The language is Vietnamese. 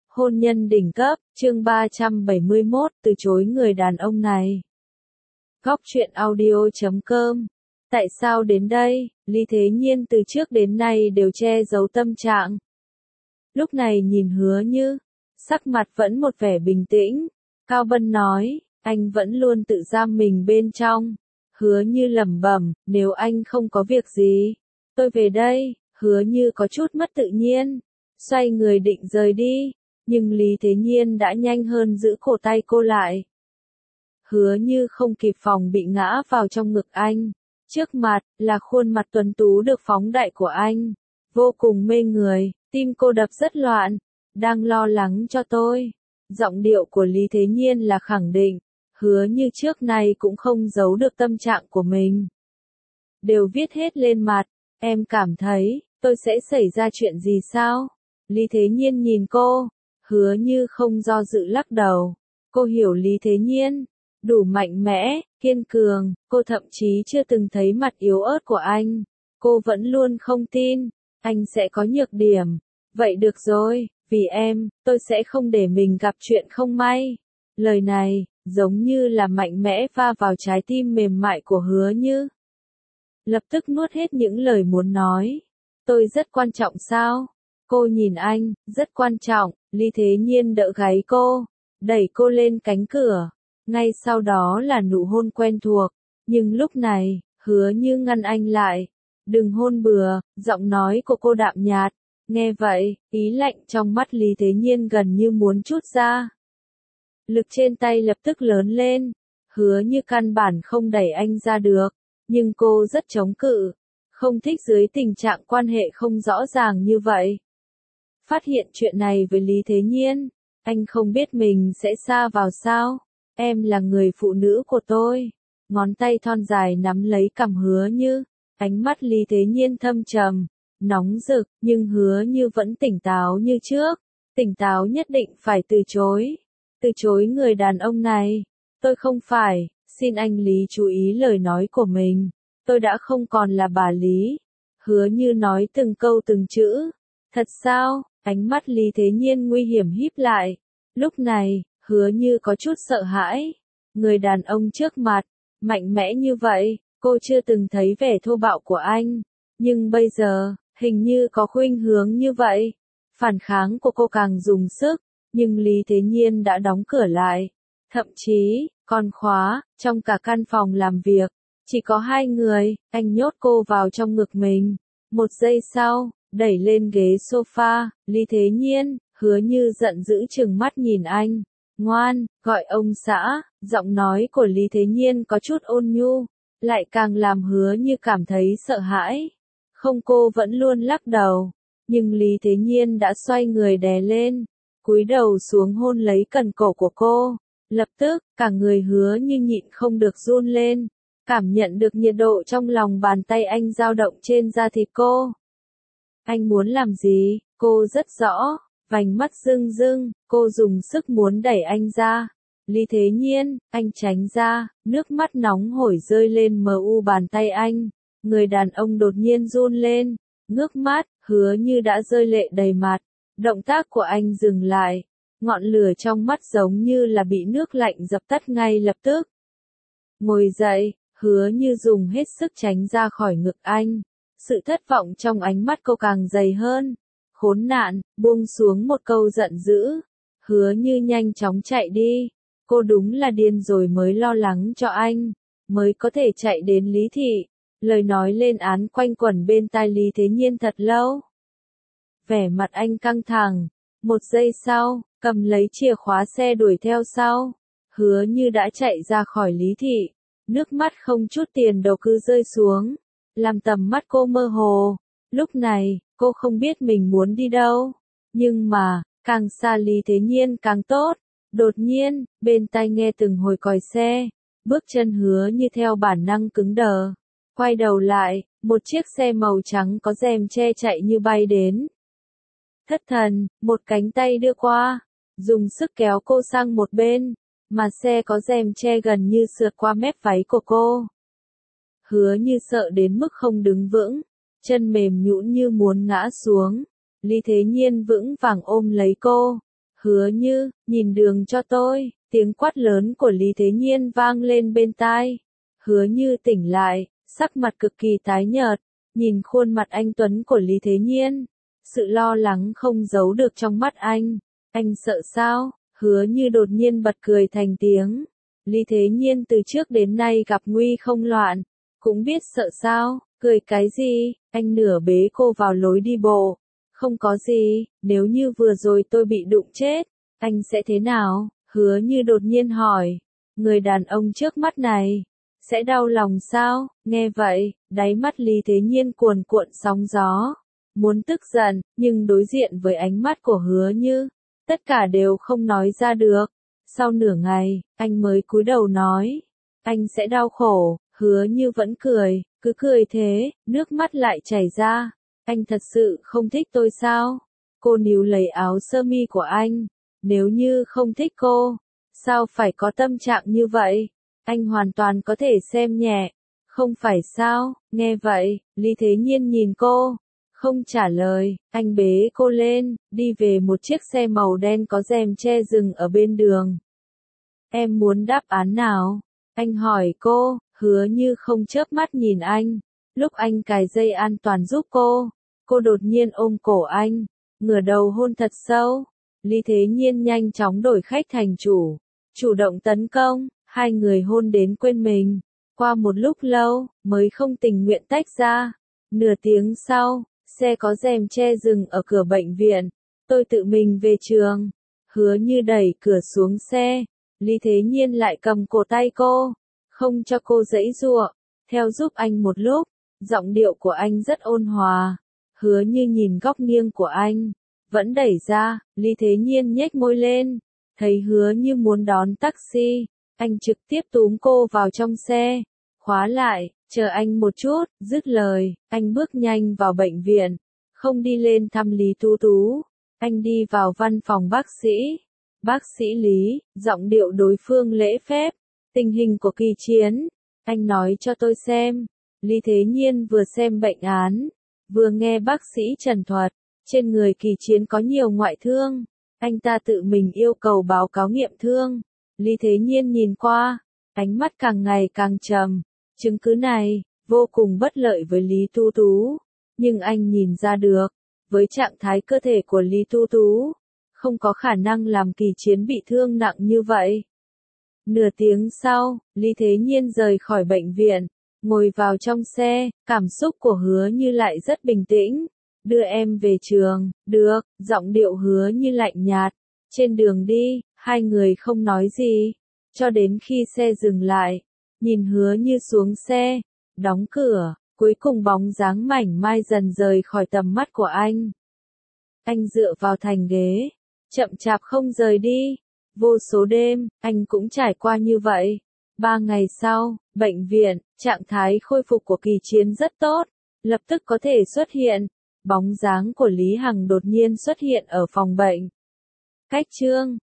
Hôn nhân đỉnh cấp, chương 371, từ chối người đàn ông này. Góc truyện audio.com. Tại sao đến đây? Lý Thế Nhiên từ trước đến nay đều che giấu tâm trạng. Lúc này nhìn Hứa Như, sắc mặt vẫn một vẻ bình tĩnh. Cao Bân nói, anh vẫn luôn tự giam mình bên trong. Hứa Như lẩm bẩm, nếu anh không có việc gì, tôi về đây. Hứa Như có chút mất tự nhiên, xoay người định rời đi, nhưng Lý Thế Nhiên đã nhanh hơn giữ cổ tay cô lại. Hứa Như không kịp phòng bị ngã vào trong ngực anh. Trước mặt là khuôn mặt tuấn tú được phóng đại của anh, vô cùng mê người, tim cô đập rất loạn. Đang lo lắng cho tôi. Giọng điệu của Lý Thế Nhiên là khẳng định. Hứa Như trước này cũng không giấu được tâm trạng của mình, đều viết hết lên mặt. Em cảm thấy tôi sẽ xảy ra chuyện gì sao? Lý Thế Nhiên nhìn cô. Hứa Như không do dự lắc đầu. Cô hiểu Lý Thế Nhiên, đủ mạnh mẽ, kiên cường, cô thậm chí chưa từng thấy mặt yếu ớt của anh. Cô vẫn luôn không tin, anh sẽ có nhược điểm. Vậy được rồi, vì em, tôi sẽ không để mình gặp chuyện không may. Lời này, giống như là mạnh mẽ va vào trái tim mềm mại của Hứa Như. Lập tức nuốt hết những lời muốn nói. Tôi rất quan trọng sao? Cô nhìn anh, rất quan trọng. Lý Thế Nhiên đỡ gáy cô, đẩy cô lên cánh cửa. Ngay sau đó là nụ hôn quen thuộc. Nhưng lúc này, Hứa Như ngăn anh lại. Đừng hôn bừa, giọng nói của cô đạm nhạt. Nghe vậy, ý lạnh trong mắt Lý Thế Nhiên gần như muốn trút ra. Lực trên tay lập tức lớn lên. Hứa Như căn bản không đẩy anh ra được. Nhưng cô rất chống cự. Không thích dưới tình trạng quan hệ không rõ ràng như vậy. Phát hiện chuyện này với Lý Thế Nhiên, anh không biết mình sẽ sa vào sao. Em là người phụ nữ của tôi. Ngón tay thon dài nắm lấy cằm Hứa Như. Ánh mắt Lý Thế Nhiên thâm trầm, nóng rực, nhưng Hứa Như vẫn tỉnh táo như trước. Tỉnh táo nhất định phải từ chối. Từ chối người đàn ông này. Tôi không phải, xin anh Lý chú ý lời nói của mình. Tôi đã không còn là bà Lý. Hứa Như nói từng câu từng chữ. Thật sao? Ánh mắt Lý Thế Nhiên nguy hiểm híp lại. Lúc này, Hứa Như có chút sợ hãi. Người đàn ông trước mặt, mạnh mẽ như vậy, cô chưa từng thấy vẻ thô bạo của anh. Nhưng bây giờ, hình như có khuynh hướng như vậy. Phản kháng của cô càng dùng sức, nhưng Lý Thế Nhiên đã đóng cửa lại. Thậm chí, còn khóa, trong cả căn phòng làm việc. Chỉ có hai người, anh nhốt cô vào trong ngực mình. Một giây sau, đẩy lên ghế sofa, Lý Thế Nhiên. Hứa Như giận dữ trừng mắt nhìn anh. Ngoan, gọi ông xã. Giọng nói của Lý Thế Nhiên có chút ôn nhu, lại càng làm Hứa Như cảm thấy sợ hãi. Không, cô vẫn luôn lắc đầu. Nhưng Lý Thế Nhiên đã xoay người đè lên, cúi đầu xuống hôn lấy cần cổ của cô. Lập tức, cả người Hứa Như nhịn không được run lên, cảm nhận được nhiệt độ trong lòng bàn tay anh dao động trên da thịt cô. Anh muốn làm gì? Cô rất rõ. Vành mắt rưng rưng, cô dùng sức muốn đẩy anh ra. Lý Thế Nhiên, anh tránh ra, nước mắt nóng hổi rơi lên mờ u bàn tay anh. Người đàn ông đột nhiên run lên, ngước mắt, Hứa Như đã rơi lệ đầy mặt. Động tác của anh dừng lại, ngọn lửa trong mắt giống như là bị nước lạnh dập tắt ngay lập tức. Ngồi dậy, Hứa Như dùng hết sức tránh ra khỏi ngực anh. Sự thất vọng trong ánh mắt cô càng dày hơn. Khốn nạn, buông xuống một câu giận dữ. Hứa Như nhanh chóng chạy đi. Cô đúng là điên rồi mới lo lắng cho anh, mới có thể chạy đến Lý thị. Lời nói lên án quanh quẩn bên tai Lý Thế Nhiên thật lâu. Vẻ mặt anh căng thẳng. Một giây sau, cầm lấy chìa khóa xe đuổi theo sau. Hứa Như đã chạy ra khỏi Lý thị. Nước mắt không chút tiền đầu cứ rơi xuống, làm tầm mắt cô mơ hồ. Lúc này, cô không biết mình muốn đi đâu. Nhưng mà, càng xa Lý Thế Nhiên càng tốt. Đột nhiên, bên tai nghe từng hồi còi xe. Bước chân Hứa Như theo bản năng cứng đờ. Quay đầu lại, một chiếc xe màu trắng có rèm che chạy như bay đến. Thất thần, một cánh tay đưa qua, dùng sức kéo cô sang một bên, mà xe có rèm che gần như sượt qua mép váy của cô. Hứa Như sợ đến mức không đứng vững, chân mềm nhũn như muốn ngã xuống. Lý Thế Nhiên vững vàng ôm lấy cô. Hứa Như, nhìn đường cho tôi, tiếng quát lớn của Lý Thế Nhiên vang lên bên tai. Hứa Như tỉnh lại, sắc mặt cực kỳ tái nhợt, nhìn khuôn mặt anh tuấn của Lý Thế Nhiên. Sự lo lắng không giấu được trong mắt anh. Anh sợ sao? Hứa Như đột nhiên bật cười thành tiếng. Lý Thế Nhiên từ trước đến nay gặp nguy không loạn, cũng biết sợ sao, cười cái gì, anh nửa bế cô vào lối đi bộ. Không có gì, nếu như vừa rồi tôi bị đụng chết, anh sẽ thế nào? Hứa Như đột nhiên hỏi, người đàn ông trước mắt này, sẽ đau lòng sao? Nghe vậy, đáy mắt Lý Thế Nhiên cuồn cuộn sóng gió, muốn tức giận, nhưng đối diện với ánh mắt của Hứa Như, tất cả đều không nói ra được. Sau nửa ngày, anh mới cúi đầu nói, anh sẽ đau khổ. Hứa Như vẫn cười, cứ cười thế, nước mắt lại chảy ra. Anh thật sự không thích tôi sao? Cô níu lấy áo sơ mi của anh. Nếu như không thích cô, sao phải có tâm trạng như vậy? Anh hoàn toàn có thể xem nhẹ, không phải sao? Nghe vậy, Lý Thế Nhiên nhìn cô, không trả lời, anh bế cô lên, đi về một chiếc xe màu đen có rèm che dừng ở bên đường. Em muốn đáp án nào? Anh hỏi cô. Hứa Như không chớp mắt nhìn anh. Lúc anh cài dây an toàn giúp cô đột nhiên ôm cổ anh, ngửa đầu hôn thật sâu. Lý Thế Nhiên nhanh chóng đổi khách thành chủ động tấn công, hai người hôn đến quên mình. Qua một lúc lâu, mới không tình nguyện tách ra. Nửa tiếng sau, xe có rèm che dừng ở cửa bệnh viện. Tôi tự mình về trường. Hứa Như đẩy cửa xuống xe. Lý Thế Nhiên lại cầm cổ tay cô, không cho cô giãy giụa, theo giúp anh một lúc. Giọng điệu của anh rất ôn hòa. Hứa Như nhìn góc nghiêng của anh, vẫn đẩy ra. Lý Thế Nhiên nhếch môi lên, thấy Hứa Như muốn đón taxi, anh trực tiếp túm cô vào trong xe, khóa lại, chờ anh một chút. Dứt lời, anh bước nhanh vào bệnh viện, không đi lên thăm Lý Tú Tú. Anh đi vào văn phòng bác sĩ. Bác sĩ Lý, giọng điệu đối phương lễ phép. Tình hình của Kỳ Chiến, anh nói cho tôi xem. Lý Thế Nhiên vừa xem bệnh án, vừa nghe bác sĩ trần thuật. Trên người Kỳ Chiến có nhiều ngoại thương. Anh ta tự mình yêu cầu báo cáo nghiệm thương. Lý Thế Nhiên nhìn qua, ánh mắt càng ngày càng trầm. Chứng cứ này, vô cùng bất lợi với Lý Tú Tú. Nhưng anh nhìn ra được, với trạng thái cơ thể của Lý Tú Tú, không có khả năng làm Kỳ Chiến bị thương nặng như vậy. Nửa tiếng sau, Lý Thế Nhiên rời khỏi bệnh viện, ngồi vào trong xe, cảm xúc của Hứa Như lại rất bình tĩnh. Đưa em về trường, được, giọng điệu Hứa Như lạnh nhạt. Trên đường đi, hai người không nói gì, cho đến khi xe dừng lại, nhìn Hứa Như xuống xe, đóng cửa, cuối cùng bóng dáng mảnh mai dần rời khỏi tầm mắt của anh. Anh dựa vào thành ghế, chậm chạp không rời đi. Vô số đêm, anh cũng trải qua như vậy. 3 ngày sau, bệnh viện, trạng thái khôi phục của Kỳ Chiến rất tốt, lập tức có thể xuất hiện. Bóng dáng của Lý Hằng đột nhiên xuất hiện ở phòng bệnh. Cách chương